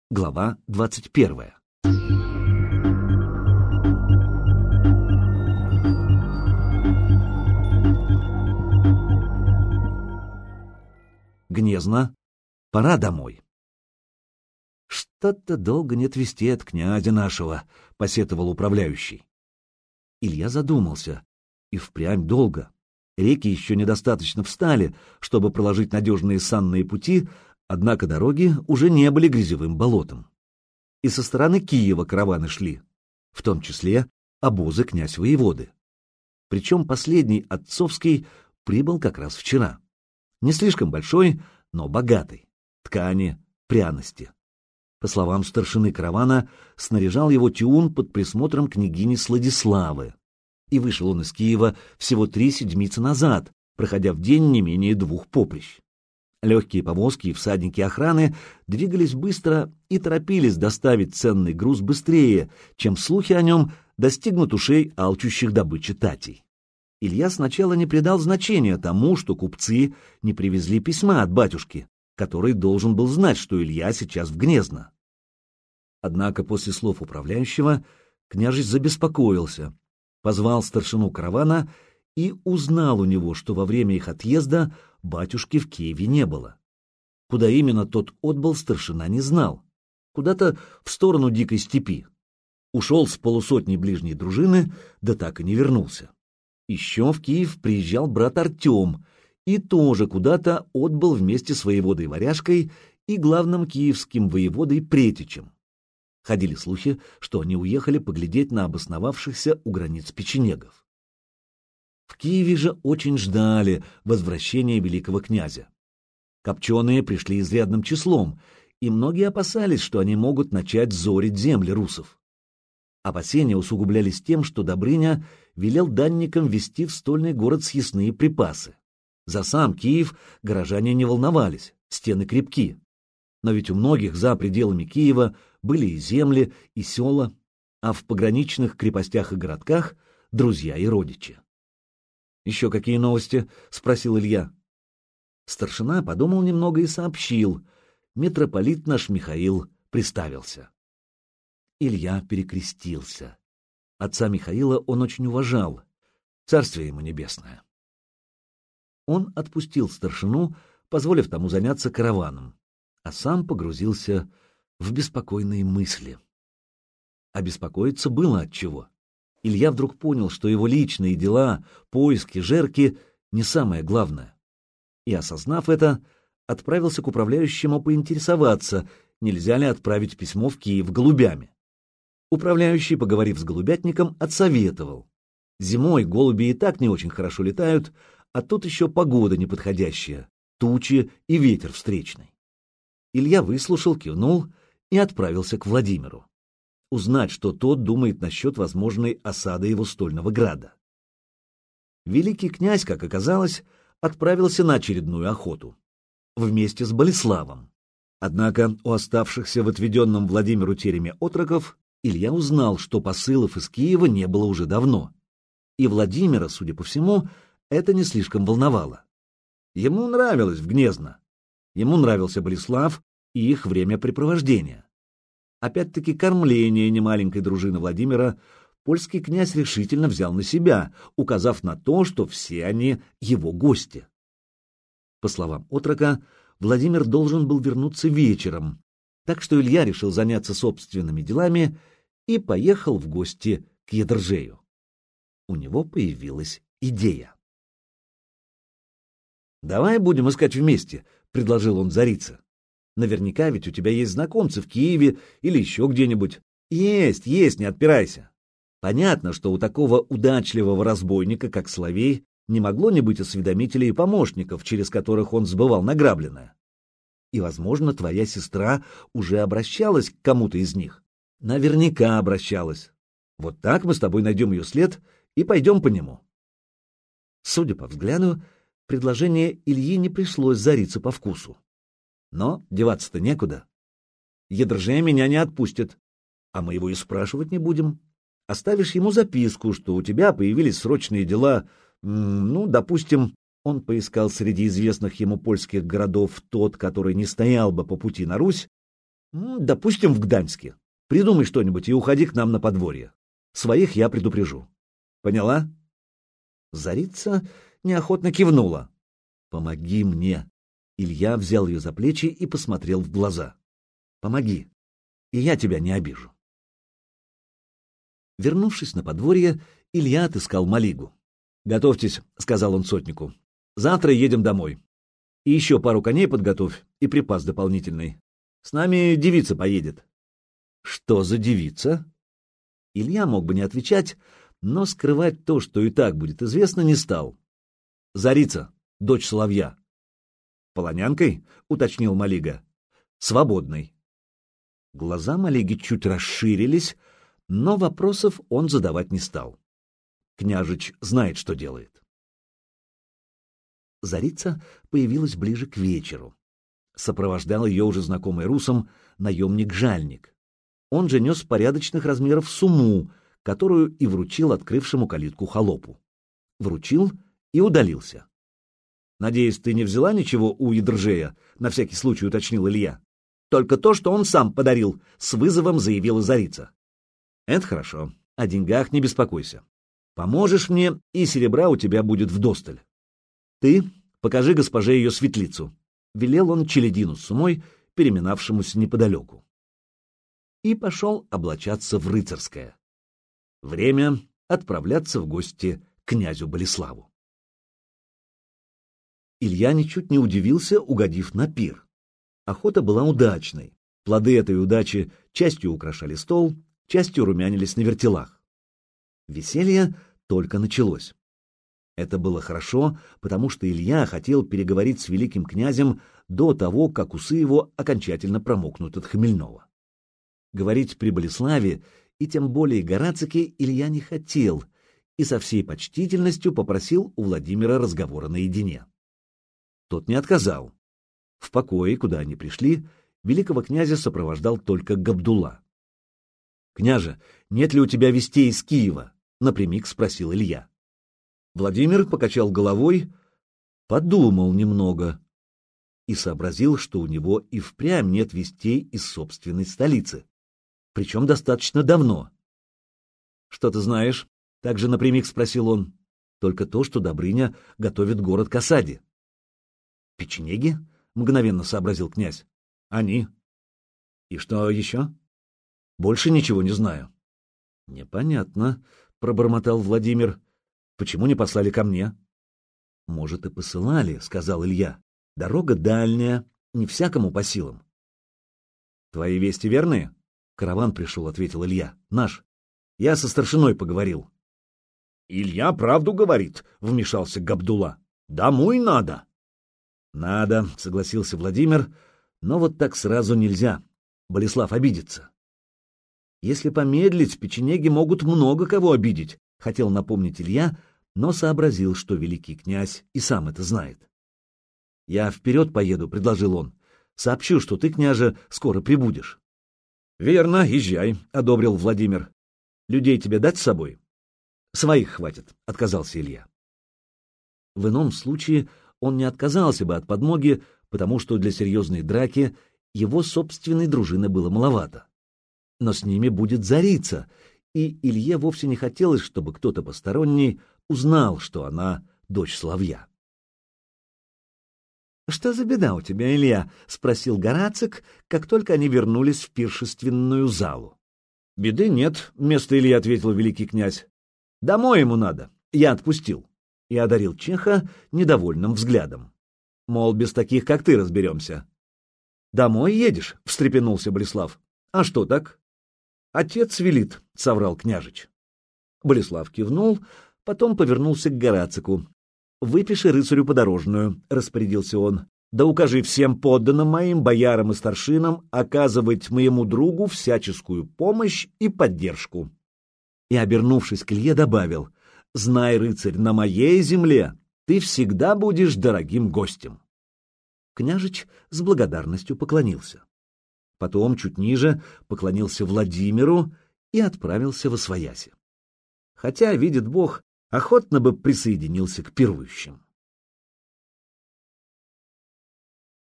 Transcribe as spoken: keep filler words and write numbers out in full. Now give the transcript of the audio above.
Глава двадцать первая. Гнезно. Пора домой. Что-то долго нет вести от князя нашего, — посетовал управляющий. Илья задумался. И впрямь долго. Реки еще недостаточно встали, чтобы проложить надежные санные пути, однако дороги уже не были грязевым болотом. И со стороны Киева караваны шли, в том числе обозы князь-воеводы. Причем последний, отцовский, прибыл как раз вчера. Не слишком большой, но богатый. Ткани, пряности. По словам старшины каравана, снаряжал его Тиун под присмотром княгини Сладиславы. И вышел он из Киева всего три седмицы назад, проходя в день не менее двух поприщ. Легкие повозки и всадники охраны двигались быстро и торопились доставить ценный груз быстрее, чем слухи о нем достигнут ушей алчущих добычи татей. Илья сначала не придал значения тому, что купцы не привезли письма от батюшки, который должен был знать, что Илья сейчас в Гнезно. Однако после слов управляющего княжич забеспокоился, позвал старшину каравана и узнал у него, что во время их отъезда батюшки в Киеве не было. Куда именно тот отбыл, старшина не знал. Куда-то в сторону дикой степи. Ушел с полусотней ближней дружины, да так и не вернулся. Еще в Киев приезжал брат Артем и тоже куда-то отбыл вместе с воеводой Варяжкой и главным киевским воеводой Претичем. Ходили слухи, что они уехали поглядеть на обосновавшихся у границ печенегов. В Киеве же очень ждали возвращения великого князя. Копченые пришли изрядным числом, и многие опасались, что они могут начать зорить земли русов. Опасения усугублялись тем, что Добрыня велел данникам везти в стольный город съестные припасы. За сам Киев горожане не волновались, стены крепки. Но ведь у многих за пределами Киева были и земли, и села, а в пограничных крепостях и городках — друзья и родичи. «Еще какие новости?» — спросил Илья. Старшина подумал немного и сообщил. Митрополит наш Михаил приставился. Илья перекрестился. Отца Михаила он очень уважал. Царствие ему небесное. Он отпустил старшину, позволив тому заняться караваном, а сам погрузился в беспокойные мысли. А беспокоиться было отчего. Илья вдруг понял, что его личные дела, поиски, жерки — не самое главное. И, осознав это, отправился к управляющему поинтересоваться, нельзя ли отправить письмо в Киев голубями. Управляющий, поговорив с голубятником, отсоветовал. Зимой голуби и так не очень хорошо летают, а тут еще погода неподходящая, тучи и ветер встречный. Илья выслушал, кивнул и отправился к Владимиру. Узнать, что тот думает насчет возможной осады его стольного града. Великий князь, как оказалось, отправился на очередную охоту. Вместе с Болеславом. Однако у оставшихся в отведенном Владимиру тереме отроков Илья узнал, что посылов из Киева не было уже давно. И Владимира, судя по всему, это не слишком волновало. Ему нравилось в Гнезно. Ему нравился Болеслав и их времяпрепровождение. Опять-таки кормление немаленькой дружины Владимира польский князь решительно взял на себя, указав на то, что все они его гости. По словам отрока, Владимир должен был вернуться вечером, так что Илья решил заняться собственными делами и поехал в гости к Едржею. У него появилась идея. «Давай будем искать вместе», — предложил он Зарице. «Наверняка ведь у тебя есть знакомцы в Киеве или еще где-нибудь». «Есть, есть, не отпирайся». Понятно, что у такого удачливого разбойника, как Соловей, не могло не быть осведомителей и помощников, через которых он сбывал награбленное. И, возможно, твоя сестра уже обращалась к кому-то из них. Наверняка обращалась. Вот так мы с тобой найдем ее след и пойдем по нему. Судя по взгляду, предложение Ильи не пришлось Зарице по вкусу. Но деваться-то некуда. Едржея меня не отпустит, а мы его и спрашивать не будем. Оставишь ему записку, что у тебя появились срочные дела, ну, допустим, он поискал среди известных ему польских городов тот, который не стоял бы по пути на Русь, М, допустим, в Гданьске. Придумай что-нибудь и уходи к нам на подворье. Своих я предупрежу. Поняла? Зарица неохотно кивнула. Помоги мне. Илья взял ее за плечи и посмотрел в глаза. Помоги, и я тебя не обижу. Вернувшись на подворье, Илья отыскал Малигу. «Готовьтесь», — сказал он сотнику. «Завтра едем домой. И еще пару коней подготовь и припас дополнительный. С нами девица поедет». «Что за девица?» Илья мог бы не отвечать, но скрывать то, что и так будет известно, не стал. «Зарица, дочь Соловья». «Полонянкой?» — уточнил Малига. «Свободной». Глаза Малиги чуть расширились, но вопросов он задавать не стал. Княжич знает, что делает. Зарица появилась ближе к вечеру. Сопровождал ее уже знакомый русам наемник-жальник. Он же нес порядочных размеров сумму, которую и вручил открывшему калитку холопу. Вручил и удалился. «Надеюсь, ты не взяла ничего у Ядржея?» — на всякий случай уточнил Илья. «Только то, что он сам подарил», — с вызовом заявила Зарица. «Это хорошо. О деньгах не беспокойся. Поможешь мне, и серебра у тебя будет вдосталь. Ты покажи госпоже ее светлицу», — велел он челядину с сумой, переминавшемуся неподалеку. И пошел облачаться в рыцарское. Время отправляться в гости к князю Болеславу. Илья ничуть не удивился, угодив на пир. Охота была удачной. Плоды этой удачи частью украшали стол, частью румянились на вертелах. Веселье только началось. Это было хорошо, потому что Илья хотел переговорить с великим князем до того, как усы его окончательно промокнут от хмельного. Говорить при Болеславе и тем более Горацике Илья не хотел и со всей почтительностью попросил у Владимира разговора наедине. Тот не отказал. В покое, куда они пришли, великого князя сопровождал только Габдулла. «Княже, нет ли у тебя вестей из Киева?» — напрямик спросил Илья. Владимир покачал головой, подумал немного и сообразил, что у него и впрямь нет вестей из собственной столицы, причем достаточно давно. «Что ты знаешь?» — также напрямик спросил он. «Только то, что Добрыня готовит город к осаде». «Печенеги?» — мгновенно сообразил князь. «Они». «И что еще?» «Больше ничего не знаю». «Непонятно», — пробормотал Владимир. «Почему не послали ко мне?» «Может, и посылали», — сказал Илья. «Дорога дальняя, не всякому по силам». «Твои вести верные?» «Караван пришел», — ответил Илья. «Наш. Я со старшиной поговорил». «Илья правду говорит», — вмешался Габдулла. «Домой надо». «Надо», — согласился Владимир, — «но вот так сразу нельзя. Болеслав обидится». «Если помедлить, печенеги могут много кого обидеть», — хотел напомнить Илья, но сообразил, что великий князь и сам это знает. «Я вперед поеду», — предложил он. «Сообщу, что ты, княже, скоро прибудешь». «Верно, езжай», — одобрил Владимир. «Людей тебе дать с собой?» «Своих хватит», — отказался Илья. В ином случае он не отказался бы от подмоги, потому что для серьезной драки его собственной дружины было маловато. Но с ними будет Зарица, и Илье вовсе не хотелось, чтобы кто-то посторонний узнал, что она дочь Соловья. «Что за беда у тебя, Илья?» — спросил Горацик, как только они вернулись в пиршественную залу. «Беды нет», — вместо Ильи ответил великий князь. «Домой ему надо. Я отпустил». И одарил чеха недовольным взглядом. Мол, без таких, как ты, разберемся. «Домой едешь?» — встрепенулся Болеслав. «А что так?» «Отец велит», — соврал княжич. Болеслав кивнул, потом повернулся к Горацику. «Выпиши рыцарю подорожную», — распорядился он. «Да укажи всем подданным моим, боярам и старшинам оказывать моему другу всяческую помощь и поддержку». И, обернувшись к Илье, добавил: «Знай, рыцарь, на моей земле ты всегда будешь дорогим гостем». Княжич с благодарностью поклонился. Потом, чуть ниже, поклонился Владимиру и отправился восвояси. Хотя, видит Бог, охотно бы присоединился к пирующим.